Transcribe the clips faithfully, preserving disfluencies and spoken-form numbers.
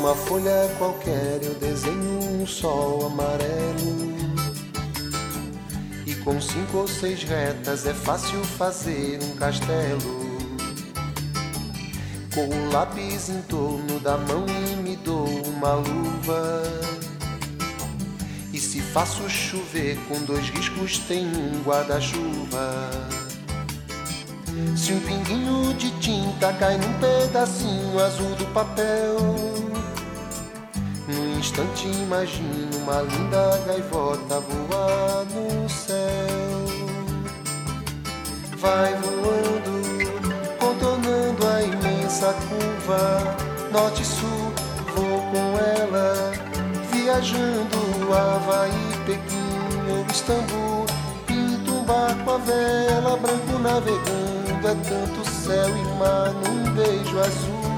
Numa folha qualquer eu desenho um sol amarelo, e com cinco ou seis retas é fácil fazer um castelo. Com o lápis em torno da mão e me dou uma luva, e se faço chover com dois riscos tem um guarda-chuva. Se um pinguinho de tinta cai num pedacinho azul do papel, num instante imagino uma linda gaivota voar no céu. Vai voando, contornando a imensa curva, norte e sul, vou com ela, viajando Havaí, Pequim ou Istambul. Pinto um barco à vela, branco navegando, é tanto céu e mar num beijo azul.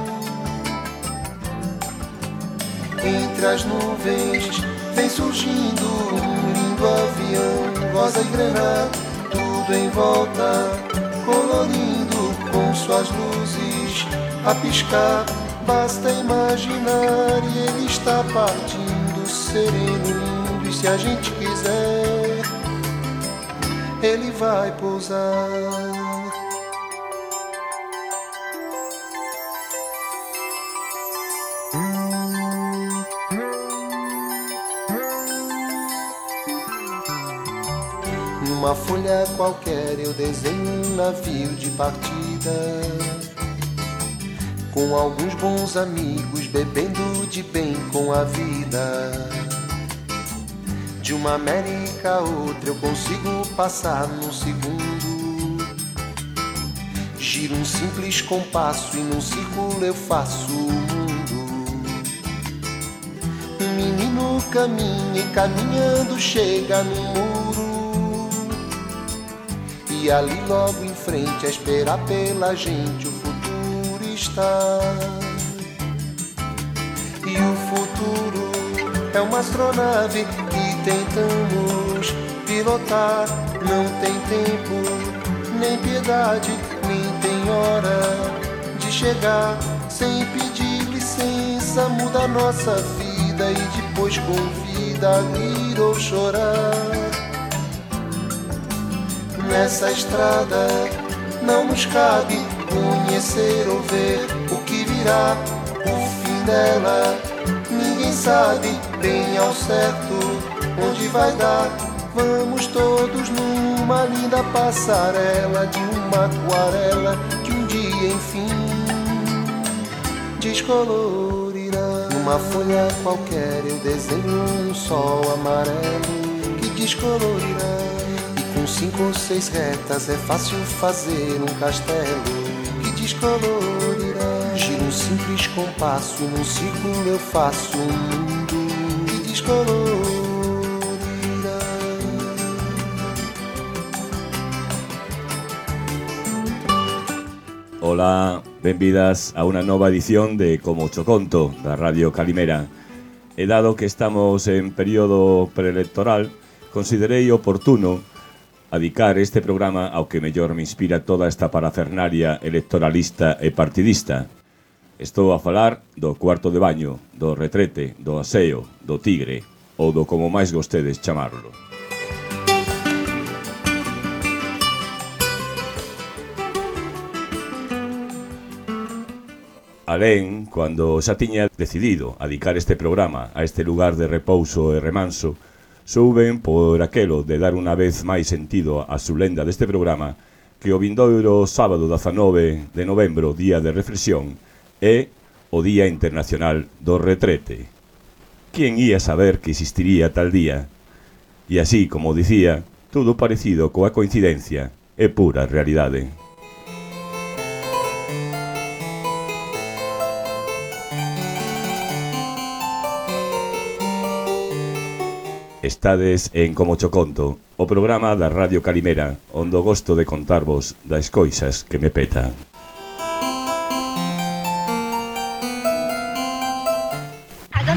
Entre as nuvens vem surgindo um lindo avião, rosa e grená, tudo em volta, colorindo com suas luzes a piscar. Basta imaginar e ele está partindo, sereno, lindo, e se a gente quiser, ele vai pousar. Numa folha qualquer eu desenho um navio de partida, com alguns bons amigos bebendo de bem com a vida. De uma América a outra eu consigo passar num segundo. Giro um simples compasso e num círculo eu faço o mundo. Um menino caminha e caminhando chega no muro, e ali logo em frente a esperar pela gente o futuro está. E o futuro é uma astronave que tentamos pilotar. Não tem tempo, nem piedade, nem tem hora de chegar. Sem pedir licença muda a nossa vida e depois convida a rir ou chorar. Nessa estrada não nos cabe conhecer ou ver o que virá, o fim dela. Ninguém sabe bem ao certo onde vai dar. Vamos todos numa linda passarela de uma aquarela que um dia enfim descolorirá. Numa folha qualquer eu desenho um sol amarelo que descolorirá. Com cinco ou seis retas é fácil fazer um castelo que descolorirá. Giro um simples compasso e num círculo eu faço um mundo que descolorirá. Ola, benvidas a unha nova edición de Como Cho Conto da Radio Calimera. E dado que estamos en período preelectoral, considerei oportuno adicar este programa ao que mellor me inspira toda esta parafernalia electoralista e partidista. Estou a falar do cuarto de baño, do retrete, do aseo, do tigre, ou do como máis gostedes chamarlo. Alén, cando xa tiña decidido adicar este programa a este lugar de repouso e remanso, souben por aquelo de dar unha vez máis sentido á lenda deste programa que o vindoiro sábado dezanove de novembro, día de reflexión, é o Día Internacional do Retrete. Quen ia saber que existiría tal día? E así, como dicía, todo parecido coa coincidencia é pura realidade. Estades en Como Cho Conto, o programa da Radio Calimera, onde gosto de contarvos das coisas que me petan. ¿A dónde vas?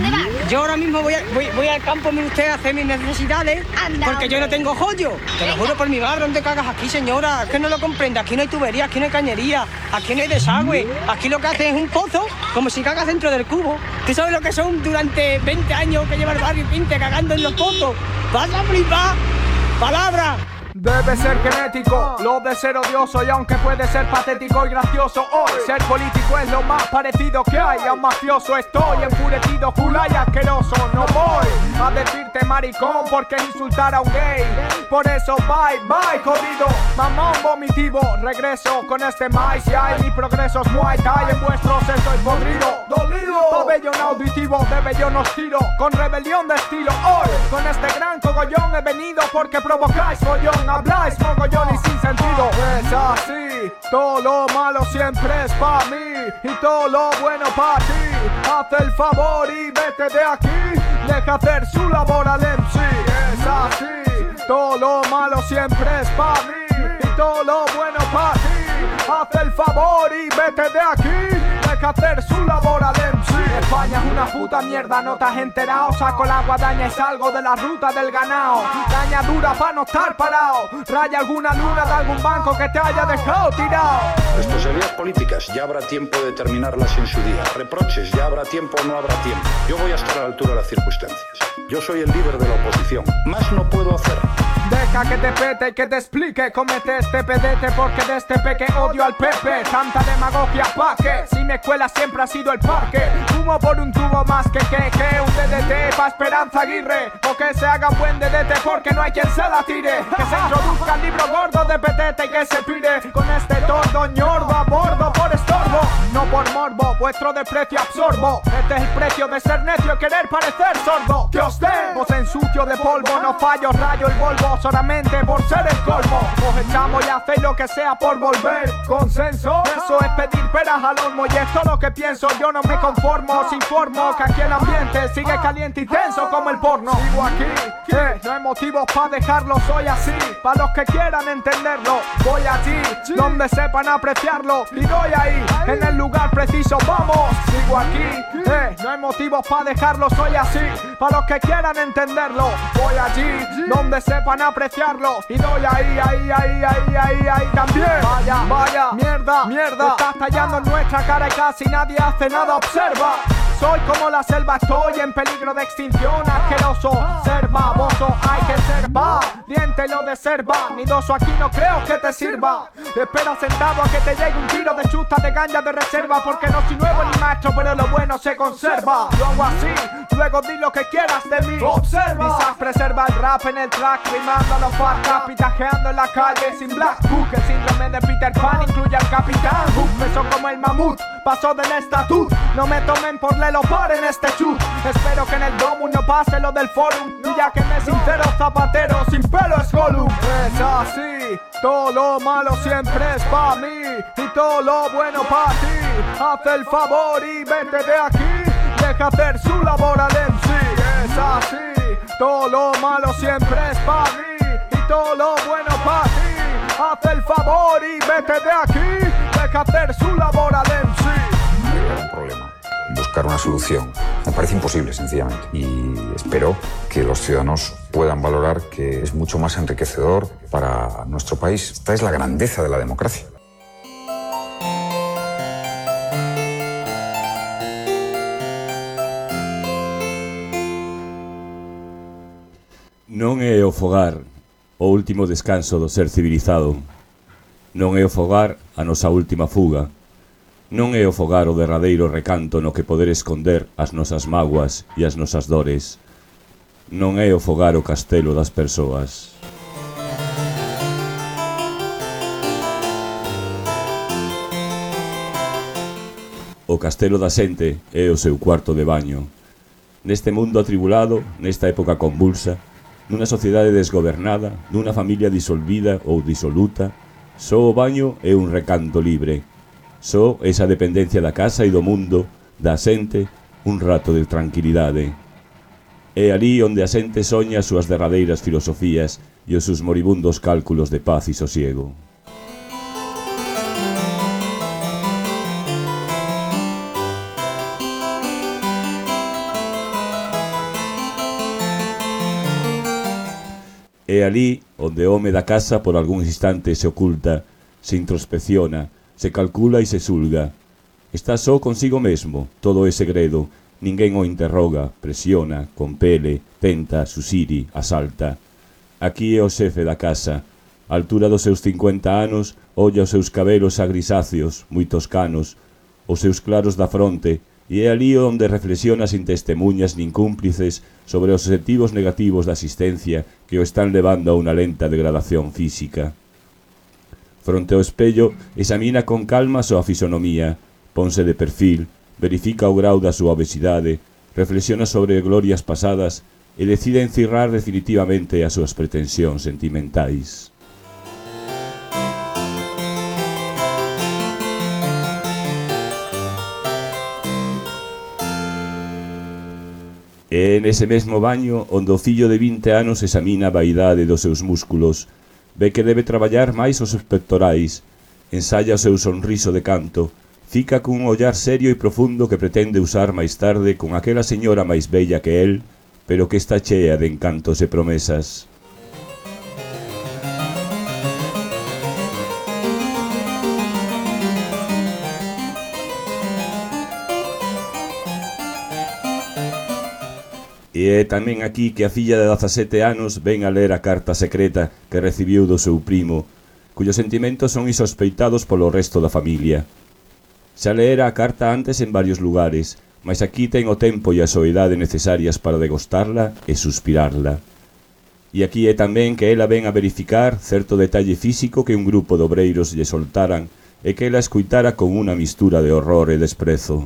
Yo ahora mismo voy, a, voy, voy al campo, mire usted, a hacer mis necesidades, Anda, porque yo no tengo joyo. Te lo juro por mi madre, ¿dónde cagas aquí, señora? Es que no lo comprende, aquí no hay tubería, aquí no hay cañería, aquí no hay desagüe. Aquí lo que hacen es un pozo, como si cagas dentro del cubo. ¿Tú sabes lo que son durante veinte años que lleva el barrio Pinte cagando en los pozos? ¡Vas a flipar! ¡Palabra! Debe ser genético, lo de ser odioso y aunque puede ser patético y gracioso, hoy ser político es lo más parecido que hay a un mafioso. Estoy enfurecido, culá y asqueroso. No voy a decirte maricón porque es insultar a un gay. Por eso bye, bye, jodido, mamón vomitivo. Regreso con este maíz y hay mi progreso es Muay Thai. En vuestros estoy podrido, dolido, pabellón auditivo, de bellón os tiro con rebelión de estilo. Hoy con este gran cogollón he venido porque provocáis follón. Habláis mogollón y sin sentido. Es así, todo lo malo siempre es pa' mí y todo lo bueno pa' ti. Haz el favor y vete de aquí. Deja hacer su labor al M C. Es así, todo lo malo siempre es pa' mí y todo lo bueno pa' ti. Haz el favor y vete de aquí. Deja hacer su labor al M C. España es una puta mierda, no te has enterado. Saco el agua, daña y salgo de la ruta del ganado. Daña dura pa' no estar parado. Raya alguna luna de algún banco que te haya dejado tirado. Responsabilidades políticas, ya habrá tiempo de terminarlas en su día. Reproches, ya habrá tiempo o no habrá tiempo. Yo voy a estar a la altura de las circunstancias. Yo soy el líder de la oposición. Más no puedo hacer. Deja que te pete y que te explique. Cómete este pedete porque de este peque odio al Pepe. Tanta demagogia pa' que si mi escuela siempre ha sido el parque. Fumo por un tubo más que que que un D D T pa' Esperanza Aguirre. O que se haga un buen D D T porque no hay quien se la tire. Que se introduzca el libro gordo de petete y que se pire con este tordo ñordo a bordo por estorbo. No por morbo, vuestro desprecio absorbo. Este es el precio de ser necio y querer parecer sordo. Que os den, os ensucio de polvo. No fallo, rayo el Volvo solamente por ser el colmo. Os echamos y hacéis lo que sea por volver. Consenso, eso es pedir peras al olmo. Y esto es lo que pienso, yo no me conformo. Os informo que aquí el ambiente sigue caliente y tenso como el porno. Sigo aquí, eh, no hay motivos para dejarlo, soy así. Para los que quieran entenderlo, voy allí donde sepan apreciarlo. Y doy ahí, en el lugar preciso, vamos. Sigo aquí, eh, no hay motivos para dejarlo, soy así. Para los que quieran entenderlo, voy allí donde sepan apreciarlo. Y doy ahí, ahí, ahí, ahí, ahí, ahí también. Vaya, vaya, mierda, mierda. Estás tallando en nuestra cara y casi nadie hace nada, observa. Soy como la selva, estoy en peligro de extinción. Asqueroso, ser baboso, hay que ser valiente, lo de ser vanidoso aquí no creo que te sirva. Espera sentado a que te llegue un tiro de chusta de ganja de reserva. Porque no soy nuevo ni maestro, pero lo bueno se conserva. Lo hago así, luego di lo que quieras de mí. Observa, quizás preserva el rap en el track, rimando a los fuck up y tajeando en la calle sin black book. El síndrome de Peter Pan incluye al capitán Hook. Pesó como el mamut, pasó del estatut. No me tomen por lelo par en este chut. Espero que en el domo no pase lo del forum. Y ya que me sincero, zapatero sin pelo es Gollum. Es así, todo lo malo siempre es pa' mí y todo lo bueno pa' ti. Haz el favor y vete de aquí. Deja hacer su labor al M C. Es así, todo lo malo siempre es pa' mí y todo lo bueno pa' ti. Haz el favor y vete de aquí. Deja hacer su labor al M C. Arreglar un problema, buscar una solución, me parece imposible, sencillamente. Y espero que los ciudadanos puedan valorar que es mucho más enriquecedor para nuestro país. Esta es la grandeza de la democracia. Non é o fogar o último descanso do ser civilizado. Non é o fogar a nosa última fuga. Non é o fogar o derradeiro recanto no que poder esconder as nosas mágoas e as nosas dores. Non é o fogar o castelo das persoas. O castelo da xente é o seu cuarto de baño. Neste mundo atribulado, nesta época convulsa, nunha sociedade desgobernada, nunha familia disolvida ou disoluta, só o baño é un recanto libre. Só esa dependencia da casa e do mundo, da xente, un rato de tranquilidade. É ali onde a xente soña as súas derradeiras filosofías e os seus moribundos cálculos de paz e sosiego. É ali onde o home da casa por algún instante se oculta, se introspecciona, se calcula e se sulga. Está só consigo mesmo, todo é segredo, ninguén o interroga, presiona, compele, tenta, susiri, asalta. Aquí é o xefe da casa. A altura dos seus cincuenta anos, olla os seus cabelos agrisáceos, moi toscanos, os seus claros da fronte, e é ali onde reflexiona sin testemunhas nin cúmplices sobre os objetivos negativos da existencia que o están levando a unha lenta degradación física. Fronte ao espello, examina con calma a súa fisonomía, ponse de perfil, verifica o grau da súa obesidade, reflexiona sobre glorias pasadas e decide encirrar definitivamente as súas pretensións sentimentais. E nese mesmo baño, onde o fillo de vinte anos examina a vaidade dos seus músculos, ve que debe traballar máis os pectorais, ensaya o seu sonriso de canto, fica cun ollar serio e profundo que pretende usar máis tarde con aquela señora máis bella que el, pero que está chea de encantos e promesas. E é tamén aquí que a filla de dezasete anos ven a ler a carta secreta que recibiu do seu primo, cuyos sentimentos son insospeitados polo resto da familia. Xa leera a carta antes en varios lugares, mas aquí ten o tempo e a soidade necesarias para degostarla e suspirarla. E aquí é tamén que ela ven a verificar certo detalle físico que un grupo de obreiros lle soltaran e que ela escuitara con unha mistura de horror e desprezo.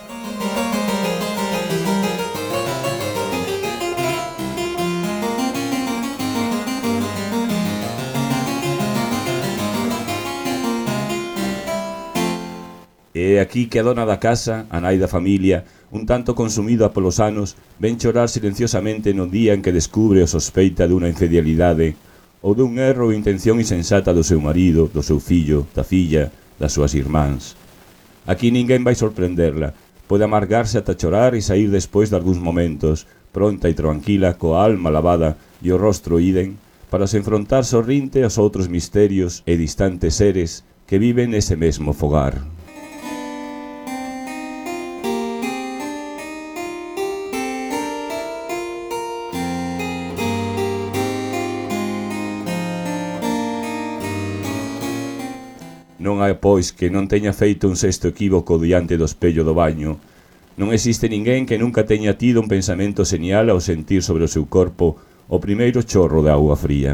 E é aquí que a dona da casa, a nai da familia, un tanto consumida polos anos, ven chorar silenciosamente no día en que descubre o sospeita dunha infidelidade ou dun erro ou intención insensata do seu marido, do seu fillo, da filla, das súas irmáns. Aquí ninguén vai sorprenderla, pode amargarse ata chorar e sair despois de algúns momentos, pronta e tranquila, coa alma lavada e o rostro iden, para se enfrontar sorrinte aos outros misterios e distantes seres que viven nese mesmo fogar. Non hai, pois, que non teña feito un sexto equívoco diante do espello do baño. Non existe ninguén que nunca teña tido un pensamento señal ao sentir sobre o seu corpo o primeiro chorro de auga fría.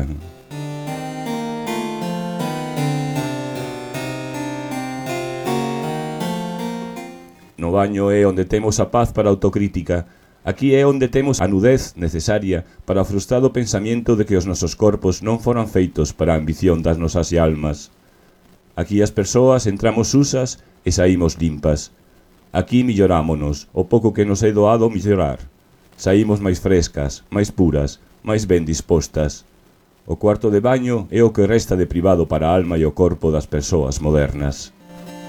No baño é onde temos a paz para a autocrítica. Aquí é onde temos a nudez necesaria para o frustrado pensamento de que os nosos corpos non foran feitos para a ambición das nosas almas. Aquí as persoas entramos susas e saímos limpas. Aquí mellorámonos, o pouco que nos é doado mellorar. Saímos máis frescas, máis puras, máis ben dispostas. O cuarto de baño é o que resta de privado para a alma e o corpo das persoas modernas.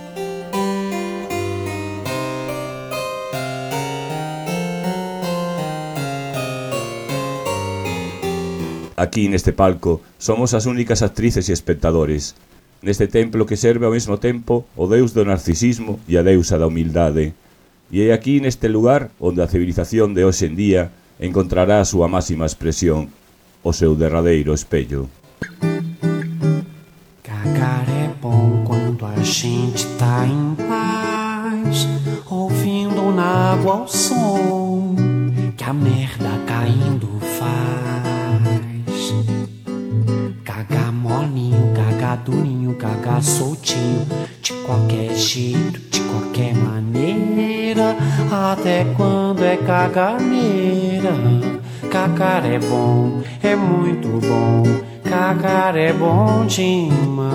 Aquí neste palco somos as únicas actrices e espectadores. Neste templo que serve ao mesmo tempo o deus do narcisismo e a deusa da humildade. E é aquí neste lugar onde a civilización de hoxe en día encontrará a súa máxima expresión, o seu derradeiro espello. Cagar é bom quando a gente tá em paz, ouvindo na água o som que a merda caindo faz. Cagar molinho, cagar durinho, cagar soltinho, de qualquer jeito, de qualquer maneira, até quando é caganeira. Cagar é bom, é muito bom, cagar é bom demais.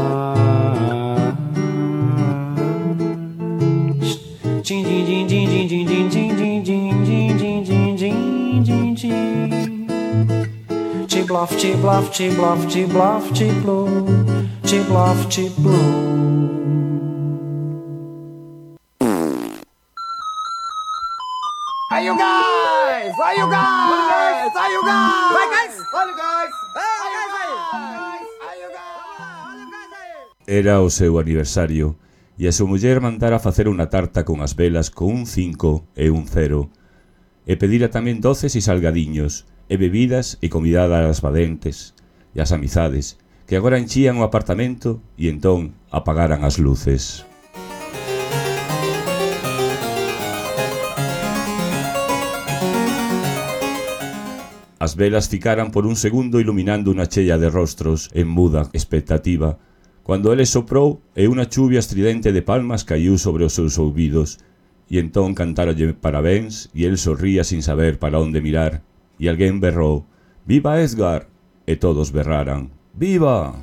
Din din din din din din din din din din din din din din din. Bluff, chi bluff, chi bluff, chi bluff, chi blue, chi bluff, chi blue. Are you guys? Are you guys? Are you guys? Vai, guys! Are you guys? Hey! Era o seu aniversario e a súa muller mandara facer unha tarta con as velas con un cinco e un cero e pedira tamén doces e salgadiños e bebidas e convidada ás badentes e as amizades que agora enchían o apartamento e entón apagaran as luces. As velas ficaran por un segundo iluminando unha chea de rostros en muda expectativa, cando ele soprou e unha chuvia estridente de palmas caiu sobre os seus ouvidos, e entón cantárolle parabéns e el sorría sin saber para onde mirar, e alguén berrou «Viva Edgar!» e todos berraran «Viva!».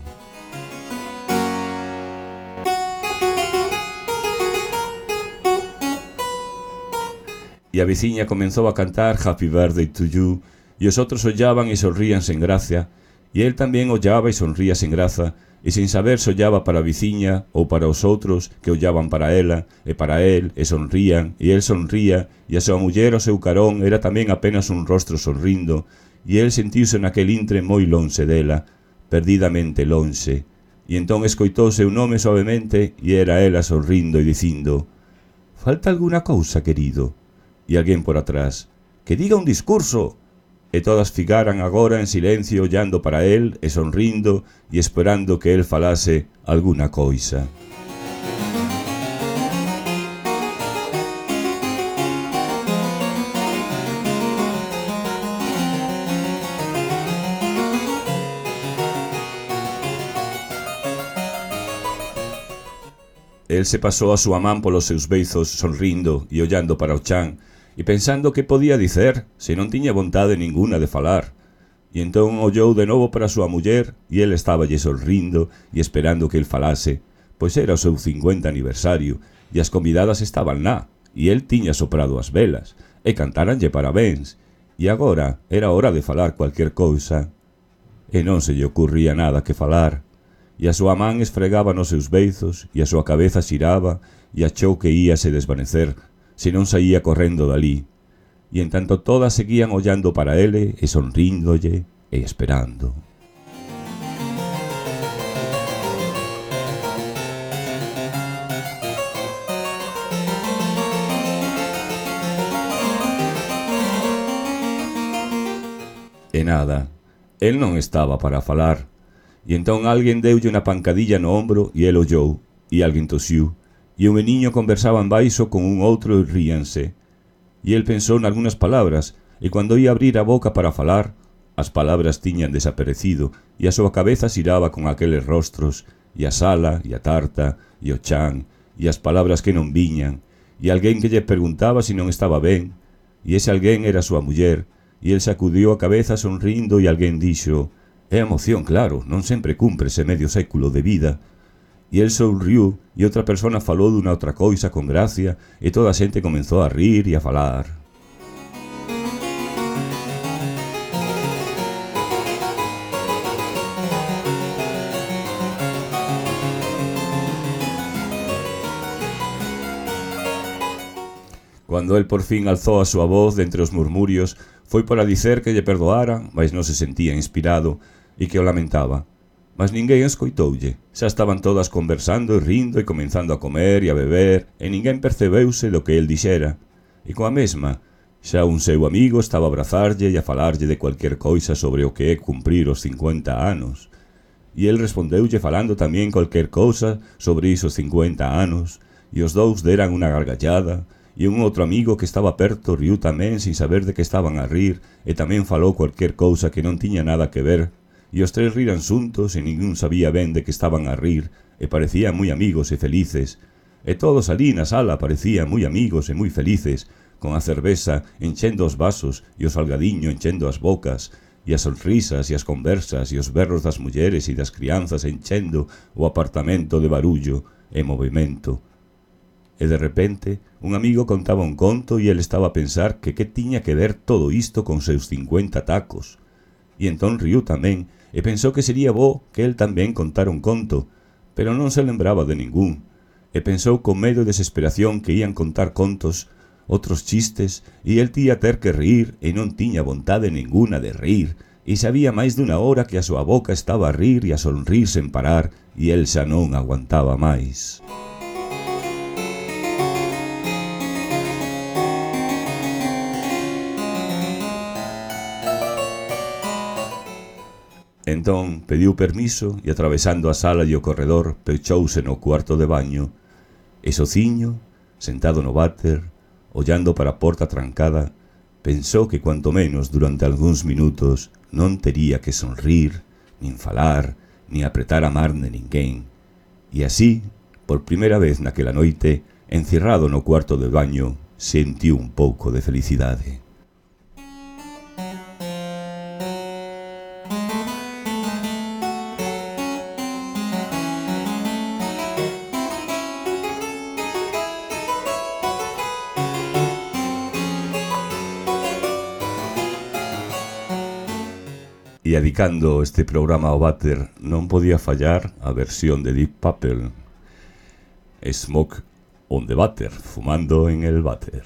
E a veciña comenzou a cantar «Happy Birthday to You», e os outros ollaban e sorrían sen gracia, e el tamén ollaba e sonría sen graza, e sin saber se ollaba para a veciña ou para os outros que ollaban para ela e para el e sonrían, e el sonría, e a súa muller ao seu carón era tamén apenas un rostro sorrindo, e el sentiuse naquel intre moi lonxe dela, perdidamente lonxe, e entón escoitou seu nome suavemente e era ela sorrindo e dicindo «Falta alguna cousa, querido?» E alguén por atrás «Que diga un discurso!» E todas ficaran agora en silencio ollando para el e sonrindo e esperando que el falase alguna coisa. El se pasou a súa man polos seus beizos sonrindo e ollando para o chan, e pensando que podía dicer se non tiña vontade ninguna de falar. E entón ollou de novo para a súa muller e el estáballe sorrindo e esperando que el falase, pois era o seu cincuenta aniversario e as convidadas estaban lá e el tiña soprado as velas e cantaranlle parabéns e agora era hora de falar cualquier cousa e non se lle ocurría nada que falar e a súa man esfregaba nos seus beizos e a súa cabeza xiraba e achou que íase desvanecer se non saía correndo dalí, e en tanto todas seguían ollando para ele e sonríndolle e esperando. E nada, el non estaba para falar, e entón alguén deulle unha pancadilla no ombro e el ollou, e alguén tosiu, e un meniño conversaba en baixo con un outro e ríanse. E el pensou nalgunas palabras, e cando ia abrir a boca para falar, as palabras tiñan desaparecido, e a súa cabeza xiraba con aqueles rostros, e a sala, e a tarta, e o chan, e as palabras que non viñan, e alguén que lle preguntaba se non estaba ben, e ese alguén era a súa muller, e el sacudiu a cabeza sonrindo e alguén dixo «É emoción, claro, non sempre cúmprese medio século de vida». E el sorriu e outra persona falou dunha outra coisa con gracia e toda a xente comenzou a rir e a falar. Cando el por fin alzou a súa voz de entre os murmurios, foi para dicer que lle perdoara, mas non se sentía inspirado e que o lamentaba. Mas ninguén escoitoulle, xa estaban todas conversando e rindo e comenzando a comer e a beber, e ninguén percebeuse do que el dixera. E coa mesma, xa un seu amigo estaba a abrazarlle e a falarlle de cualquier coisa sobre o que é cumprir os cincuenta anos. E el respondeulle falando tamén cualquier cousa sobre isos cincuenta anos, e os dous deran unha gargallada, e un outro amigo que estaba perto riu tamén sin saber de que estaban a rir, e tamén falou cualquier cousa que non tiña nada que ver, e os tres riran xuntos e ningún sabía ben de que estaban a rir e parecían moi amigos e felices. E todos alí na sala parecían moi amigos e moi felices, con a cerveza enchendo os vasos e o salgadiño enchendo as bocas, e as sonrisas e as conversas e os berros das mulleres e das crianzas enchendo o apartamento de barullo e movimento. E de repente, un amigo contaba un conto e el estaba a pensar que que tiña que ver todo isto con seus cincuenta tacos. E entón riu tamén, e pensou que sería bo que el tamén contara un conto, pero non se lembraba de ningún, e pensou con medo e desesperación que ían contar contos, outros chistes, e el tía ter que rir e non tiña vontade ninguna de rir, e sabía máis dunha hora que a súa boca estaba a rir e a sonrir sen parar e el xa non aguantaba máis. Entón pediu permiso e atravesando a sala e o corredor pechouse no cuarto de baño e sociño, sentado no váter, ollando para a porta trancada, pensou que cuanto menos durante algúns minutos non tería que sonrir, nin falar, nin apretar a mar de ninguén. E así, por primeira vez naquela noite, encerrado no cuarto de baño, sentiu un pouco de felicidade. E adicando este programa ao váter non podía fallar a versión de Deep Purple, Smoke on the Water, fumando en el váter.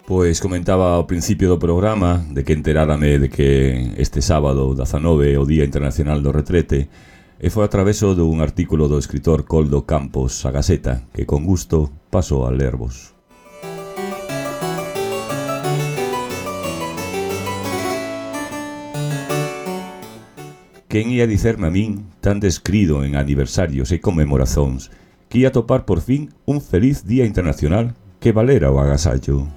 Pois comentaba ao principio do programa de que enterárame de que este sábado dezanove é o Día Internacional do Retrete, e foi a traveso dun artículo do escritor Coldo Campos a Gaceta, que con gusto paso a lervos. Quen ia dicerme a min, tan descrido en aniversarios e conmemorazóns, que ia topar por fin un feliz Día Internacional que valera o agasallo.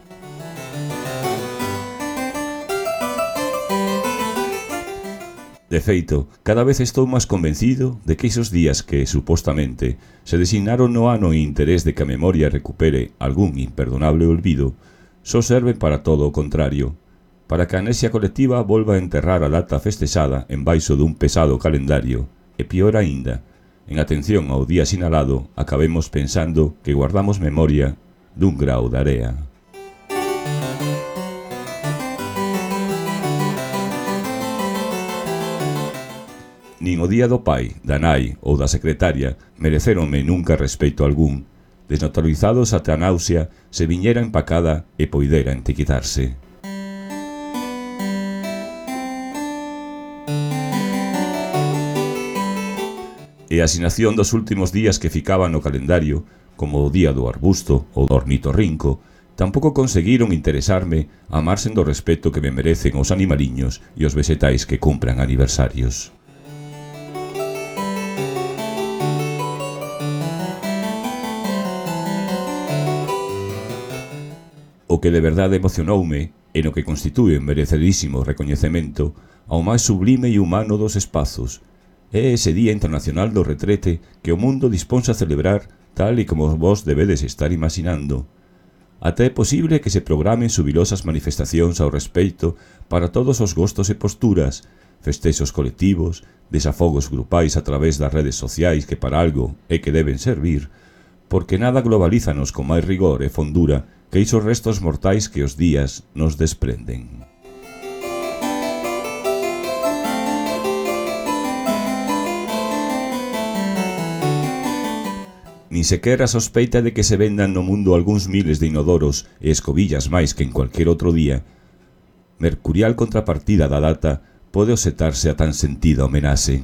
De feito, cada vez estou máis convencido de que esos días que, supostamente, se designaron no ano en interés de que a memoria recupere algún imperdonable olvido, só serven para todo o contrario, para que a amnesia colectiva volva a enterrar a data festexada en baixo dun pesado calendario, e pior aínda, en atención ao día sinalado, acabemos pensando que guardamos memoria dun grau de area. Nin o día do pai, da nai ou da secretaria mereceronme nunca respeito algún, desnaturalizados ata a náusea se viñera empacada e poidera entiquitarse. E a asignación dos últimos días que ficaban no calendario, como o día do arbusto ou do ornitorrinco, tampouco conseguiron interesarme a marxen do respeto que me merecen os animaliños e os vegetais que cumpran aniversarios. O que de verdade emocionoume, e no que constitúe un merecedísimo recoñecemento ao máis sublime e humano dos espazos, é ese Día Internacional do Retrete que o mundo disponse a celebrar tal e como vos debedes estar imaginando. Até é posible que se programen xubilosas manifestacións ao respeito para todos os gostos e posturas, festexos colectivos, desafogos grupais a través das redes sociais que para algo é que deben servir, porque nada globalízanos con máis rigor e fondura que isos restos mortais que os días nos desprenden. Nin sequera a sospeita de que se vendan no mundo algúns miles de inodoros e escobillas máis que en cualquier outro día, mercurial contrapartida da data, pode osetarse a tan sentida homenaxe.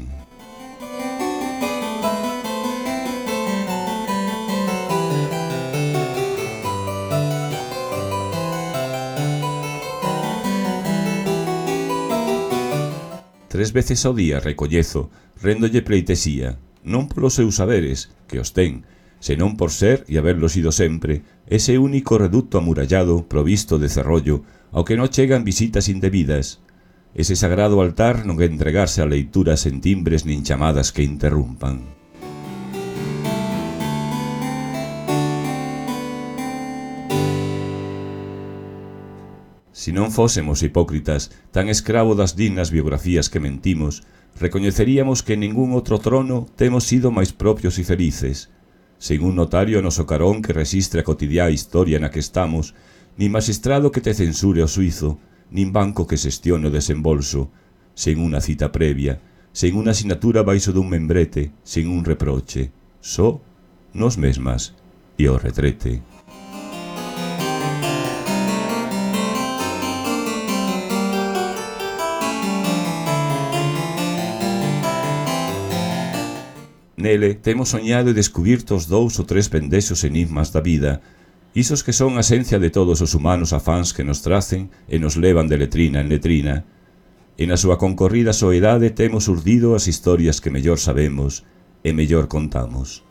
Tres veces ao día recoñezo, réndolle pleitesía, non polos seus saberes, que os ten, senón por ser e haberlo sido sempre, ese único reducto amurallado provisto de cerrollo ao que non chegan visitas indebidas, ese sagrado altar non que entregarse a leituras en timbres nin chamadas que interrumpan. Si non fósemos hipócritas, tan escravo das dignas biografías que mentimos, recoñeceríamos que en ningún outro trono temos sido máis propios e felices. Sen un notario noso carón que resistre a cotidiá historia na que estamos, nin magistrado que te censure o suizo, nin banco que xestione o desembolso, sen unha cita previa, sen unha asignatura baixo dun membrete, sen un reproche, só nos mesmas e o retrete. Nele temos soñado e descubierto os dous ou tres pendexos enigmas da vida, isos que son a esencia de todos os humanos afáns que nos tracen e nos levan de letrina en letrina. E na súa concorrida soidade temos urdido as historias que mellor sabemos e mellor contamos.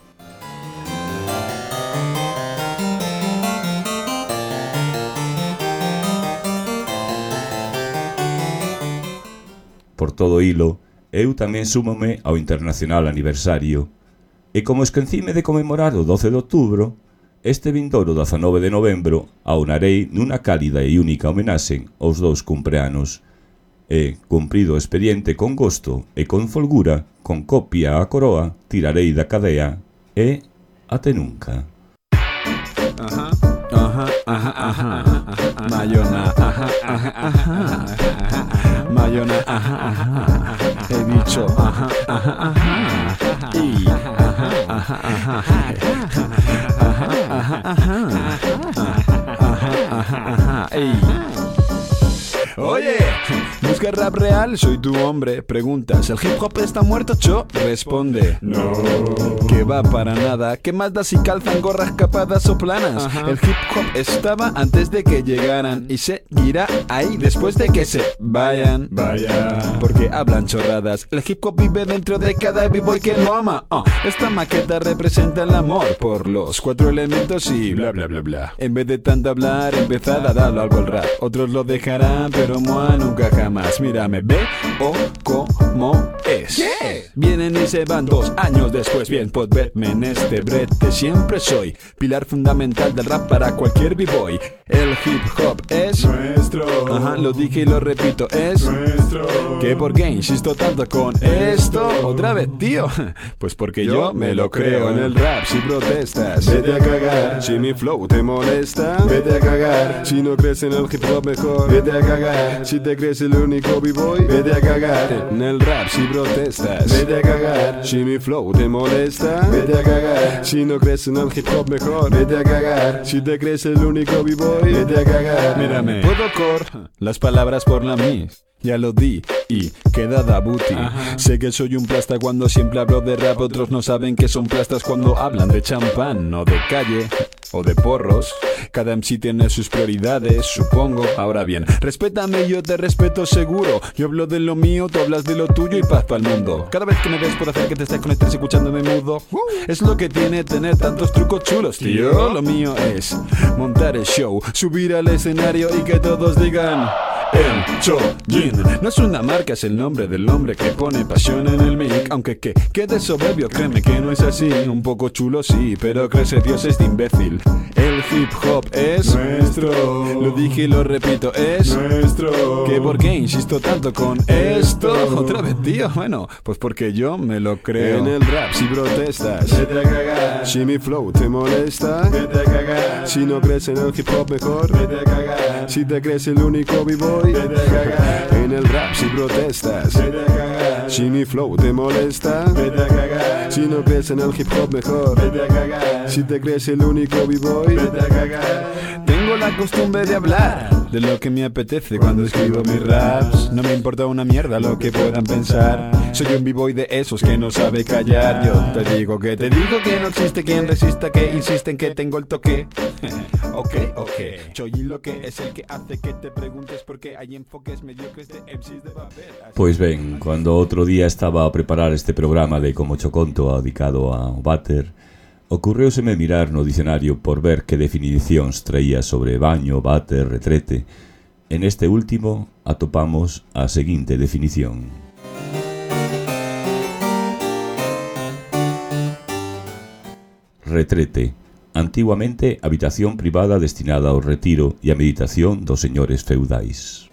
Por todo hilo, eu tamén súmome ao internacional aniversario, e como esquecime de conmemorar o doce de outubro, este vindouro dezanove de novembro aunarei nunha cálida e única homenaxe aos dous cumpleanos, e, cumprido o expediente con gosto e con folgura, con copia á coroa, tirarei da cadea, e até nunca. Ajá, ajá, ajá, ajá, Mayona, ajá, ajá, ajá, Mayona, ajá, ajá, he dicho, ajá, ajá, ajá, y ajá, ajá, ajá, ajá, ajá, ajá, ajá, ajá, ajá, Ey. Oye, busca rap real, soy tu hombre. Preguntas, ¿el hip hop está muerto, cho? Responde, no, que va para nada. ¿Qué más da si calzan gorras capadas o planas? Ajá. El hip hop estaba antes de que llegaran y seguirá ahí después de que se vayan. Vaya, porque hablan chorradas. El hip hop vive dentro de cada b-boy que lo ama. uh, Esta maqueta representa el amor por los cuatro elementos y bla bla bla bla. En vez de tanto hablar, empezad a darle algo al rap. Otros lo dejarán, pero moi nunca jamás. Mírame, ve o como es. ¿Qué? Vienen y se van dos años después. Bien, pod verme en este brete. Siempre soy pilar fundamental del rap para cualquier b-boy. El hip hop es nuestro. Ajá, lo dije y lo repito, es nuestro. ¿Qué por qué insisto tanto con esto? Otra vez, tío. Pues porque yo, yo me lo creo en el rap. Si protestas, vete a cagar. Si mi flow te molesta, vete a cagar. Si no crees en el hip hop mejor, vete a cagar. Si te crees el único b-boy, vete a cagar. En el rap si protestas, vete a cagar. Si mi flow te molesta, vete a cagar. Si no crees en el hip hop mejor, vete a cagar. Si te crees el único b-boy, vete a cagar. Mírame, puedo cor las palabras por la mis. Ya lo di y queda da booty. Ajá. Sé que soy un plasta cuando siempre hablo de rap. Otros no saben que son plastas cuando hablan de champán, no de calle o de porros. Cada M C tiene sus prioridades, supongo. Ahora bien, respétame y yo te respeto seguro. Yo hablo de lo mío, tú hablas de lo tuyo y paz para el mundo. Cada vez que me ves puedo hacer que te estés con estrés escuchándome mudo. uh, Es lo que tiene tener tantos trucos chulos, tío. Lo mío es montar el show, subir al escenario y que todos digan El Chojin. No es una marca, es el nombre del hombre que pone pasión en el mic. Aunque que quede soberbio, créeme que no es así. Un poco chulo sí, pero crece Dios es de imbécil. El hip hop es nuestro. Lo dije y lo repito, es nuestro. ¿Qué por qué insisto tanto con esto? Otra vez, tío. Bueno, pues porque yo me lo creo. En el rap si protestas, vete a cagar. Si mi flow te molesta, vete a cagar. Si no crees en el hip hop mejor, vete a cagar. Si te crees el único b-boy, vete a cagar. En el rap si protestas, vete a cagar. Si mi flow te molesta, vete a cagar. Si no crees en el hip hop mejor, vete a cagar. Si te crees el único b-boy, vete a cagar. Tengo la costumbre de hablar de lo que me apetece cuando escribo mis raps. No me importa una mierda lo que puedan pensar. Soy un b-boy de esos que no sabe callar. Yo te digo que te digo que no existe quien resista, que insiste en que tengo el toque. Ok, ok. Soy lo que es el que hace que te preguntes por qué hay enfoques mediocres de M Cs de papel. Pois ben, cando outro día estaba a preparar este programa de Como Cho Conto dedicado ao váter, ocurreuseme mirar no dicionario por ver que definicións traía sobre baño, váter, retrete. En este último atopamos a seguinte definición. Retrete. Antiguamente, habitación privada destinada ao retiro e a meditación dos señores feudais.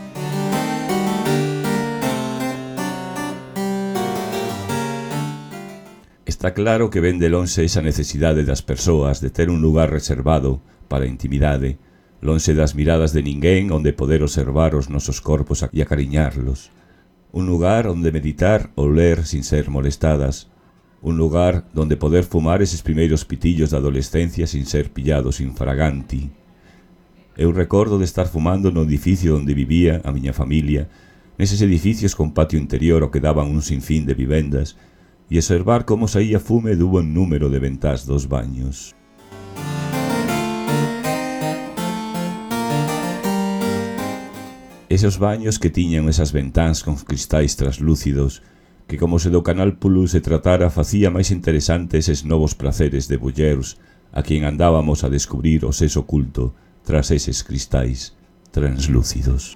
Está claro que ven de lonxe esa necesidade das persoas de ter un lugar reservado para a intimidade, lonxe das miradas de ninguén onde poder observar os nosos corpos e acariñarlos, un lugar onde meditar ou ler sin ser molestadas, un lugar donde poder fumar eses primeiros pitillos da adolescencia sin ser pillados infraganti. Eu recordo de estar fumando no edificio onde vivía a miña familia, neses edificios con patio interior ao que daban un sinfín de vivendas, e observar como saía fume dun buen número de ventás dos baños. Esos baños que tiñan esas ventáns con cristais traslúcidos, que como se do Canal Plus se tratara facía máis interesantes eses novos placeres de bulleros a quien andábamos a descubrir o sexo oculto tras eses cristais translúcidos.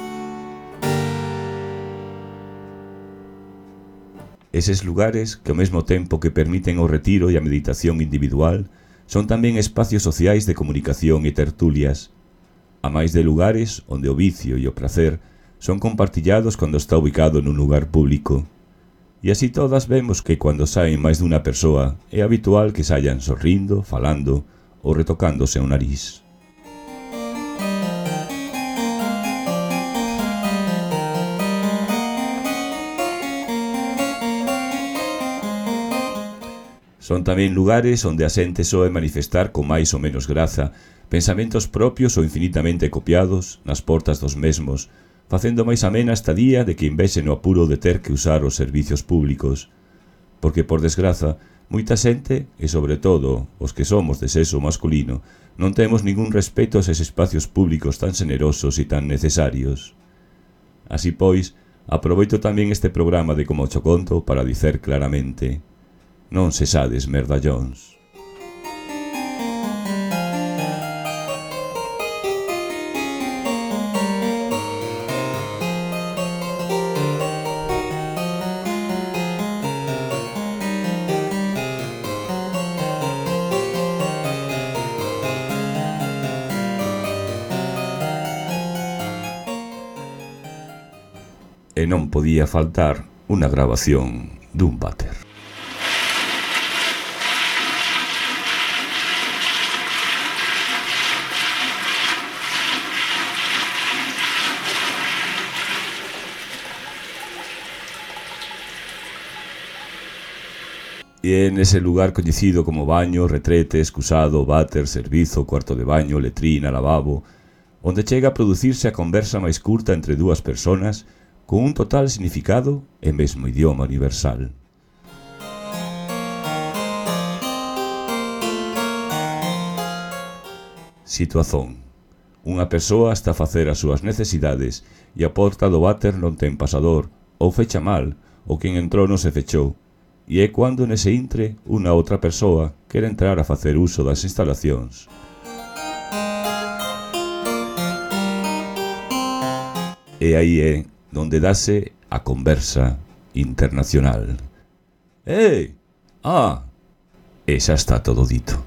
Eses lugares que ao mesmo tempo que permiten o retiro e a meditación individual son tamén espacios sociais de comunicación e tertulias, a máis de lugares onde o vicio e o placer son compartillados cando está ubicado nun lugar público. E así todas vemos que cando saen máis dunha persoa é habitual que saian sorrindo, falando ou retocándose o nariz. Son tamén lugares onde a xente soe manifestar con máis ou menos graza pensamentos propios ou infinitamente copiados nas portas dos mesmos, facendo máis amena esta día de que invexe no apuro de ter que usar os servicios públicos. Porque, por desgraza, moita xente, e sobre todo os que somos de sexo masculino, non temos ningún respeto a eses espacios públicos tan xenerosos e tan necesarios. Así pois, aproveito tamén este programa de Como cho conto para dicer claramente: non sexades merdallóns. E non podía faltar unha grabación dun váter. E en ese lugar coñecido como baño, retrete, excusado, váter, servizo, cuarto de baño, letrina, lavabo, onde chega a producirse a conversa máis curta entre dúas personas con un total significado e mesmo idioma universal. Situación: unha persoa está a facer as súas necesidades e a porta do váter non ten pasador, ou fecha mal, ou quen entrou non se fechou, e é cando nese intre unha outra persoa quere entrar a facer uso das instalacións. E aí é donde dase a conversa internacional. ¡Eh! ¡Ah! E xa está todo dito.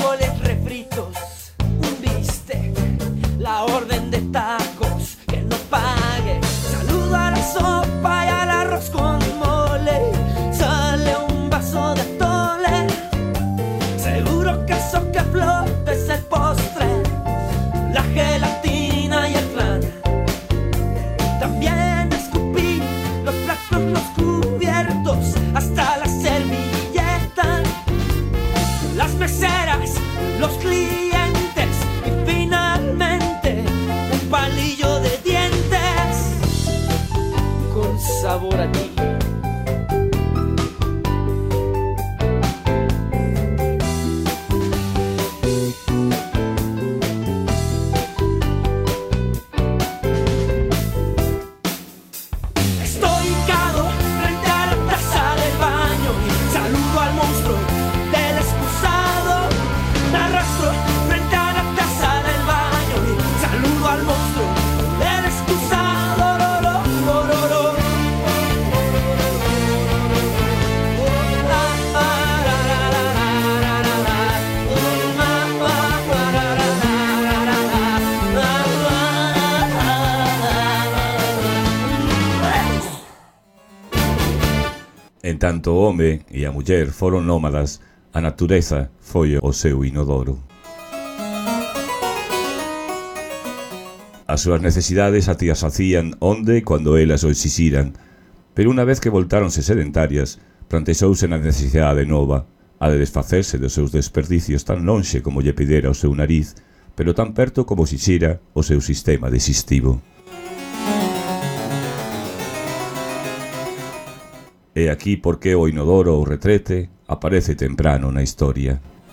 La orden de tacos que no canto o home e a muller foron nómadas, a natureza foi o seu inodoro. As súas necesidades satisfacían onde e cando elas o exixiran, pero unha vez que voltáronse sedentarias, planteouse na necesidade nova, a de desfacerse dos seus desperdicios tan lonxe como lle pidera o seu nariz, pero tan perto como xixira o seu sistema digestivo. E aquí porque o inodoro ou retrete aparece temprano na historia.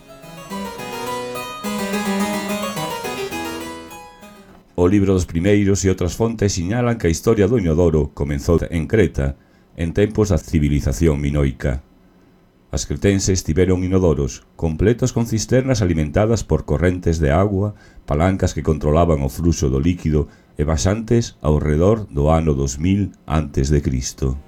O libro dos primeiros e outras fontes sinalan que a historia do inodoro comenzou en Creta, en tempos da civilización minoica. As cretenses tiveron inodoros, completos con cisternas alimentadas por correntes de agua, palancas que controlaban o fluxo do líquido e basantes ao redor do ano dos mil antes de Cristo.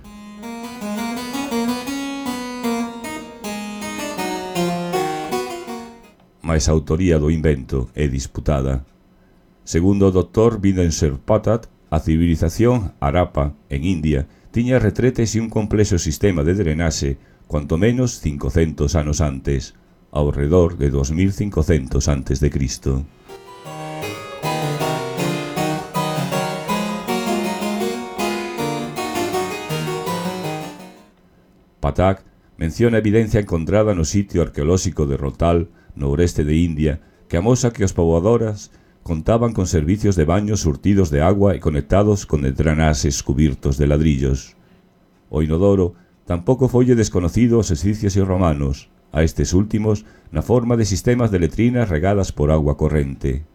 Mais a autoría do invento é disputada. Segundo o doctor Vinensher Patat, a civilización Harappa, en India, tiña retretes e un complexo sistema de drenaxe cuanto menos cincocentos anos antes, ao redor de dos mil cincocentos antes de Cristo. Patak menciona a evidencia encontrada no sitio arqueolóxico de Rotal, no oeste de India, que amosa que os poboadoras contaban con servicios de baño surtidos de agua e conectados con drenaxes cubiertos de ladrillos. O inodoro tampouco foi desconocido aos egipcios e romanos, a estes últimos na forma de sistemas de letrinas regadas por agua corrente.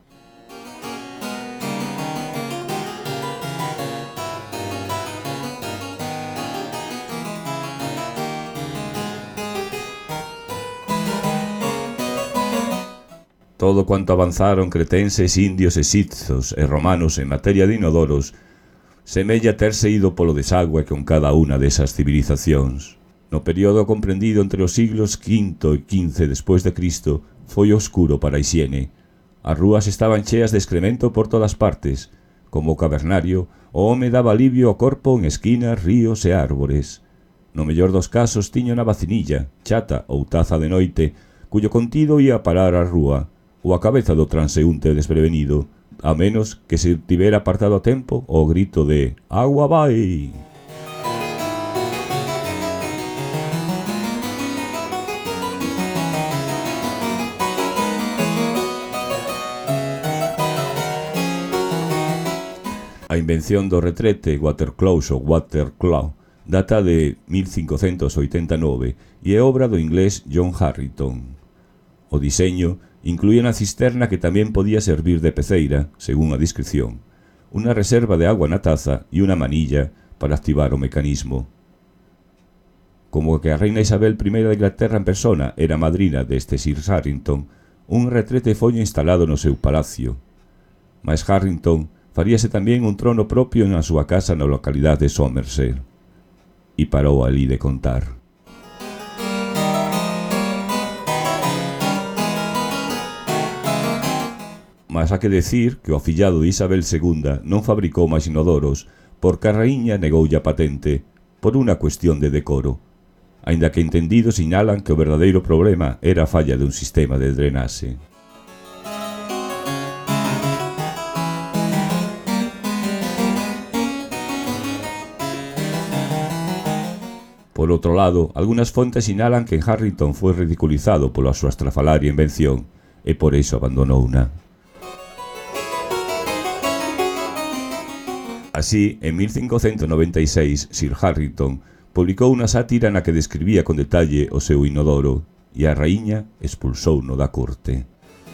Todo cuanto avanzaron cretenses, indios, exipcios e romanos en materia de inodoros semella terse ido polo desagüe con cada unha desas civilizacións. No período comprendido entre os siglos quinto e quince despois de Cristo foi oscuro para a hixiene. As rúas estaban cheas de excremento por todas partes. Como cavernario, o home daba alivio ao corpo en esquinas, ríos e árbores. No mellor dos casos tiña unha vacinilla, chata ou taza de noite, cuyo contido ia parar á rúa, ou a cabeza do transeúnte desprevenido, a menos que se tivera apartado a tempo o grito de «Agua vai!». A invención do retrete waterclouse ou waterclough data de mil cincocentos oitenta e nove e é obra do inglés John Harrington. O diseño incluía unha cisterna que tamén podía servir de peceira, según a descripción, unha reserva de agua na taza e unha manilla para activar o mecanismo. Como que a reina Isabel primeira de Inglaterra en persona era madrina deste Sir Harrington, un retrete foi instalado no seu palacio. Mas Harrington faríase tamén un trono propio na súa casa na localidade de Somerset. E parou ali de contar. Mas há que decir que o afillado de Isabel segunda non fabricou máis inodoros porque a raíña negoulle a patente por unha cuestión de decoro, aínda que entendidos sinalan que o verdadeiro problema era a falla dun sistema de drenaxe. Por outro lado, algunhas fontes sinalan que Harrington foi ridiculizado pola súa estrafalaria invención e por iso abandonouna. Así, en mil cincocentos noventa e seis, Sir Harrington publicou unha sátira na que describía con detalle o seu inodoro e a raíña expulsouno da corte.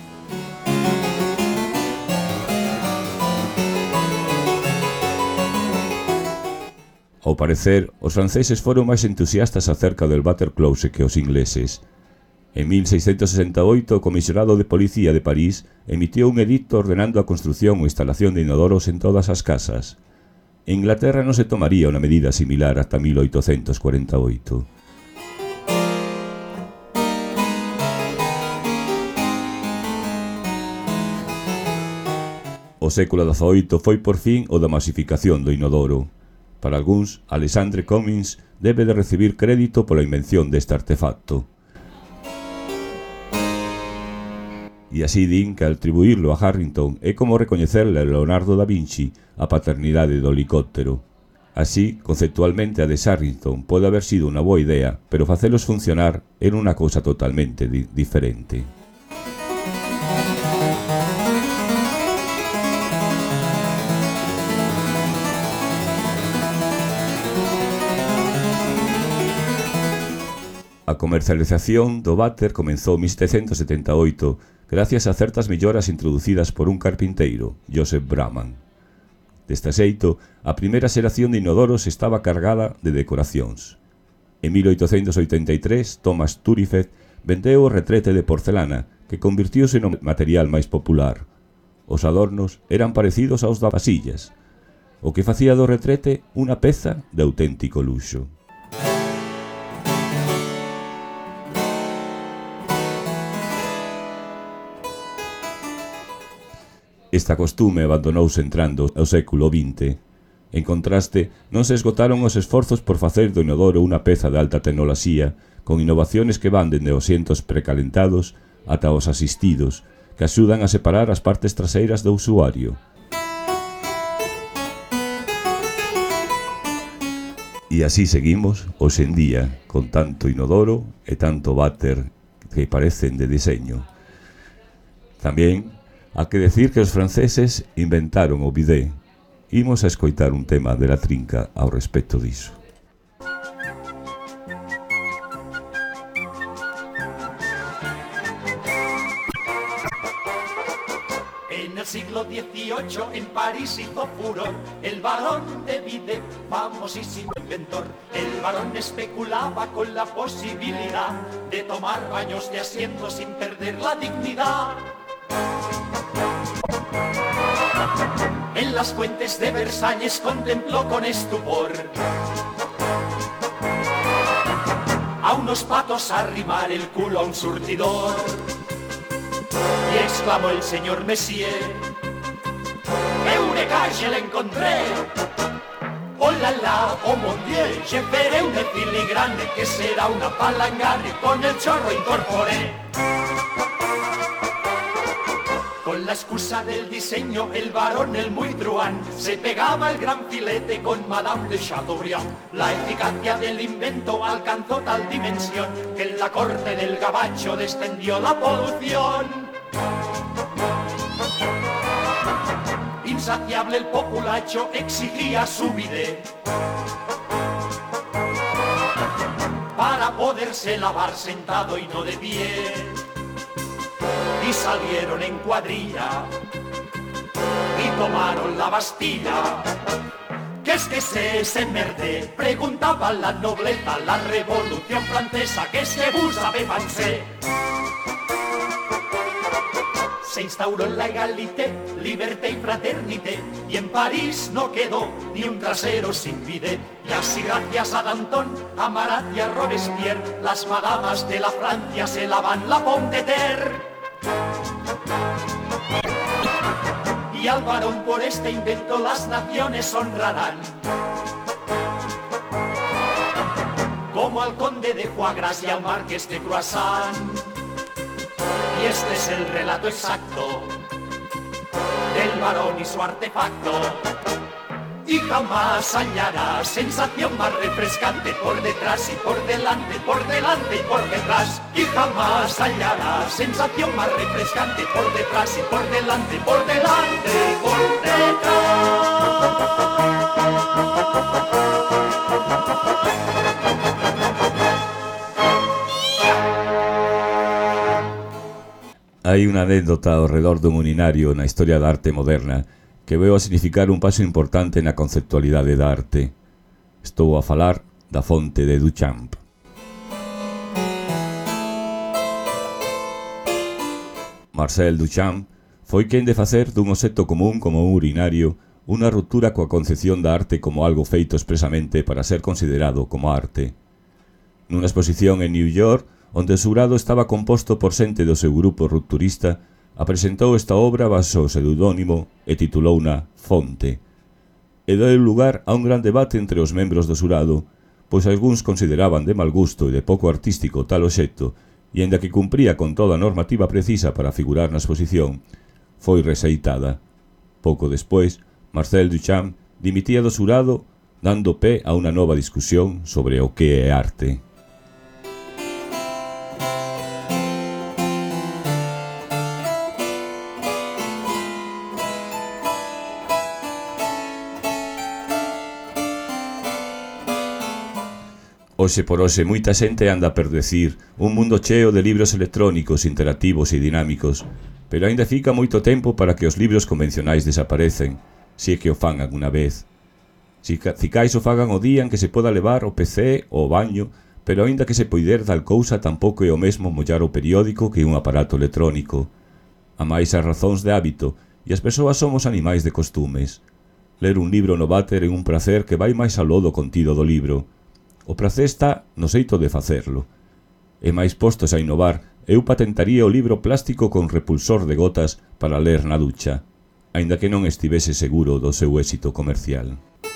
Ao parecer, os franceses foron máis entusiastas acerca del waterclouse que os ingleses. En mil seiscentos sesenta e oito, o comisionado de policía de París emitiu un edicto ordenando a construción ou instalación de inodoros en todas as casas. En Inglaterra non se tomaría unha medida similar ata mil oitocentos cuarenta e oito. O século dezaoito foi por fin o da masificación do inodoro. Para algúns, Alexandre Cummings debe de recibir crédito pola invención deste artefacto. E así din que atribuírlo a Harrington é como recoñecerle a Leonardo da Vinci a paternidade do helicóptero. Así, conceptualmente a de Harrington pode haber sido unha boa idea, pero facelos funcionar era unha cousa totalmente di- diferente. A comercialización do váter comenzou en mil setecentos setenta e oito gracias a certas melloras introducidas por un carpinteiro, Joseph Brahman. Deste xeito, a primeira xeración de inodoros estaba cargada de decoracións. En mil oitocentos oitenta e tres, Thomas Turifet vendeu o retrete de porcelana, que convirtióse no material máis popular. Os adornos eran parecidos aos das vasillas, o que facía do retrete unha peza de auténtico luxo. Esta costume abandonouse entrando ao século vinte. En contraste, non se esgotaron os esforzos por facer do inodoro unha peza de alta tecnoloxía, con innovaciones que van dende os asientos precalentados ata os asistidos, que axudan a separar as partes traseiras do usuario. E así seguimos, hoxe en día, con tanto inodoro e tanto váter que parecen de diseño. Tamén hai que decir que os franceses inventaron o bidé. Imos a escoitar un tema de La Trinca ao respecto diso. En el siglo dieciocho en París hizo furor el varón de Bidet, famosísimo inventor. El varón especulaba con la posibilidad de tomar baños de asiento sin perder la dignidad. En las fuentes de Versalles contempló con estupor a unos patos arrimar el culo a un surtidor. Y exclamó el señor Messier: ¡Eureka, je l'encontré! ¡Oh la la, oh mon Dieu! Je veré una filigrane que será una palangana y con el chorro incorporé. Con la excusa del diseño, el varón, el muy truán, se pegaba el gran filete con Madame de Chateaubriand. La eficacia del invento alcanzó tal dimensión que en la corte del gabacho descendió la polución. Insaciable el populacho exigía su bidet para poderse lavar sentado y no de pie. Y salieron en cuadrilla y tomaron la Bastilla. ¿Qué es que se ese merde? Preguntaba la nobleza, la revolución francesa, que se vous savez pensé. Se instauró la egalité, liberté y fraternité, y en París no quedó ni un trasero sin bidet. Y así gracias a Danton, a Marat y a Robespierre, las madamas de la Francia se lavan la pomme de terre. Y al varón por este invento las naciones honrarán, como al conde de Foie Gras y al marqués de Croissant. Y este es el relato exacto del varón y su artefacto. Y jamás hallará sensación más refrescante por detrás y por delante, por delante y por detrás. Y jamás hallará sensación más refrescante por detrás y por delante, por delante y por detrás. Hai unha anécdota ao redor dun uninario na historia da arte moderna que veo a significar un paso importante na conceptualidade da arte. Estou a falar da fonte de Duchamp. Marcel Duchamp foi quen de facer dun obxecto común como un urinario unha ruptura coa concepción da arte como algo feito expresamente para ser considerado como arte. Nunha exposición en New York, onde o xurado estaba composto por xente do seu grupo rupturista, apresentou esta obra baixo o pseudónimo e titulouna Fonte. e deu lugar a un gran debate entre os membros do xurado, pois algúns consideraban de mal gusto e de pouco artístico tal obxecto, e aínda que cumpría con toda a normativa precisa para figurar na exposición, foi rexeitada. Pouco despois, Marcel Duchamp dimitía do xurado, dando pé a unha nova discusión sobre o que é arte. Hoxe por hoxe moita xente anda per decir un mundo cheo de libros electrónicos, interactivos e dinámicos, pero aínda fica moito tempo para que os libros convencionais desaparecen, se é que o fan alguna vez. Si cicais o fagan o día en que se poda levar o P C ou o baño, pero aínda que se poider tal cousa tampouco é o mesmo mollar o periódico que un aparato electrónico. A máis as razóns de hábito, e as persoas somos animais de costumes. Ler un libro no váter é un prazer que vai máis aló do contido do libro. O prazer está no xeito de facerlo. E máis postos a innovar, eu patentaría o libro plástico con repulsor de gotas para ler na ducha, aínda que non estivese seguro do seu éxito comercial.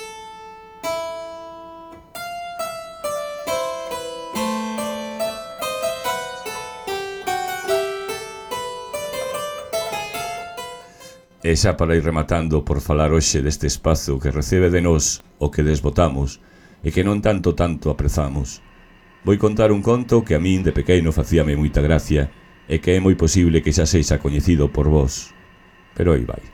E xa para ir rematando por falar hoxe deste espazo que recebe de nós o que desbotamos e que non tanto tanto aprezamos. Vou contar un conto que a min de pequeno facíame moita gracia e que é moi posible que xa sexa coñecido por vós. Pero aí vai.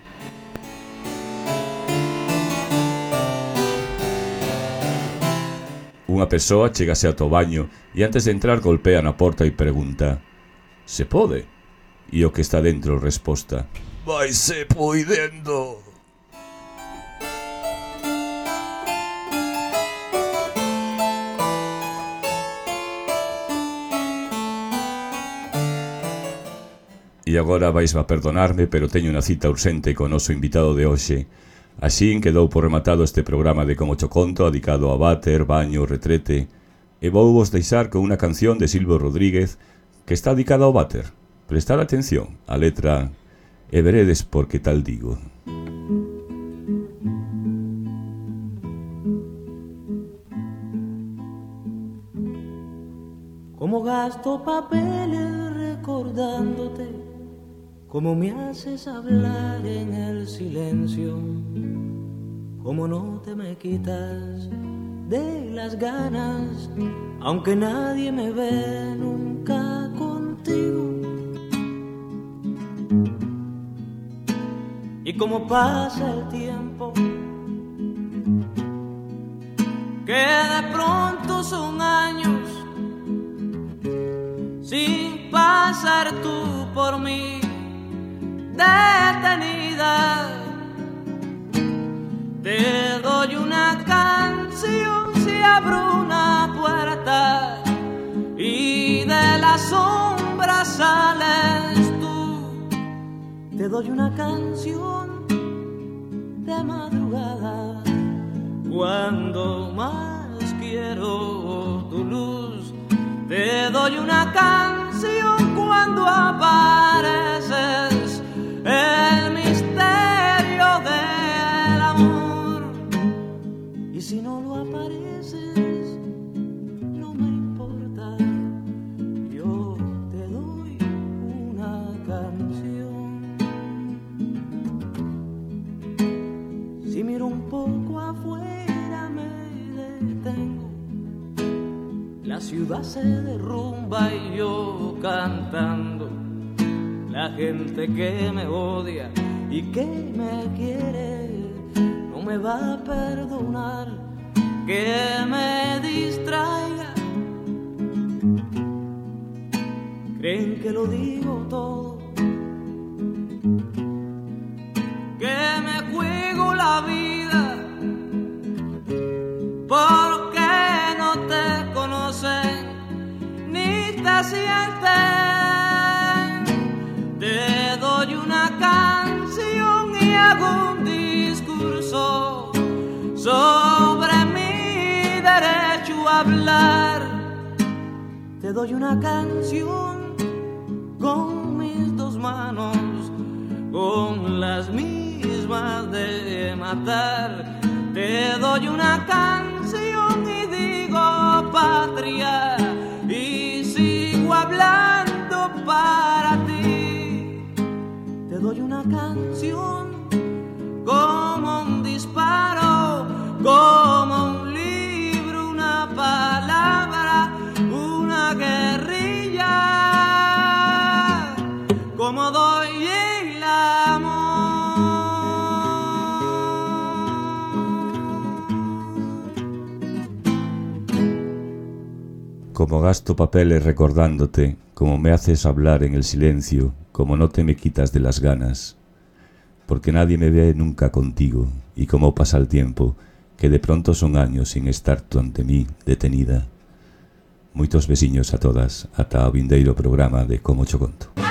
Unha persoa chegase ata o baño e antes de entrar golpea na porta e pregunta: "Se pode?" E o que está dentro resposta: "Vaise poidendo." E agora vaisme a perdonarme, pero teño unha cita urxente co noso invitado de hoxe. Así quedou por rematado este programa de Como Cho Conto, dedicado a váter, baño, retrete, e vou vos deixar con unha canción de Silvio Rodríguez que está dedicada ao váter. Prestad atención, a letra e veredes por que tal digo. Como gasto papeles recordándote, como me haces hablar en el silencio, como no te me quitas de las ganas, aunque nadie me ve nunca contigo. Y como pasa el tiempo, que de pronto son años sin pasar tú por mí detenida. Te doy una canción si abro una puerta y de la sombra sales tú. Te doy una canción de madrugada cuando más quiero tu luz. Te doy una canción cuando apareces, el misterio del amor. Y si no lo apareces, no me importa, yo te doy una canción. Si miro un poco afuera me detengo, la ciudad se derrumba y yo cantando. La gente que me odia y que me quiere no me va a perdonar que me distraiga. Creen que lo digo todo, que me juego la vida porque no te conocen ni te sienten. Te doy una canción y hago un discurso sobre mi derecho a hablar. Te doy una canción con mis dos manos, con las mismas de matar. te doy una canción y digo patria y sigo hablando para ti. Te doy una canción como un disparo, como un libro, una palabra, una guerrilla, como doy el amor. Como gasto papeles recordándote, como me haces hablar en el silencio, como no te me quitas de las ganas, porque nadie me ve nunca contigo, y como pasa el tiempo, que de pronto son años sin estar tú ante mí, detenida. Moitos besiños a todas, ata o vindeiro programa de Como Cho Conto.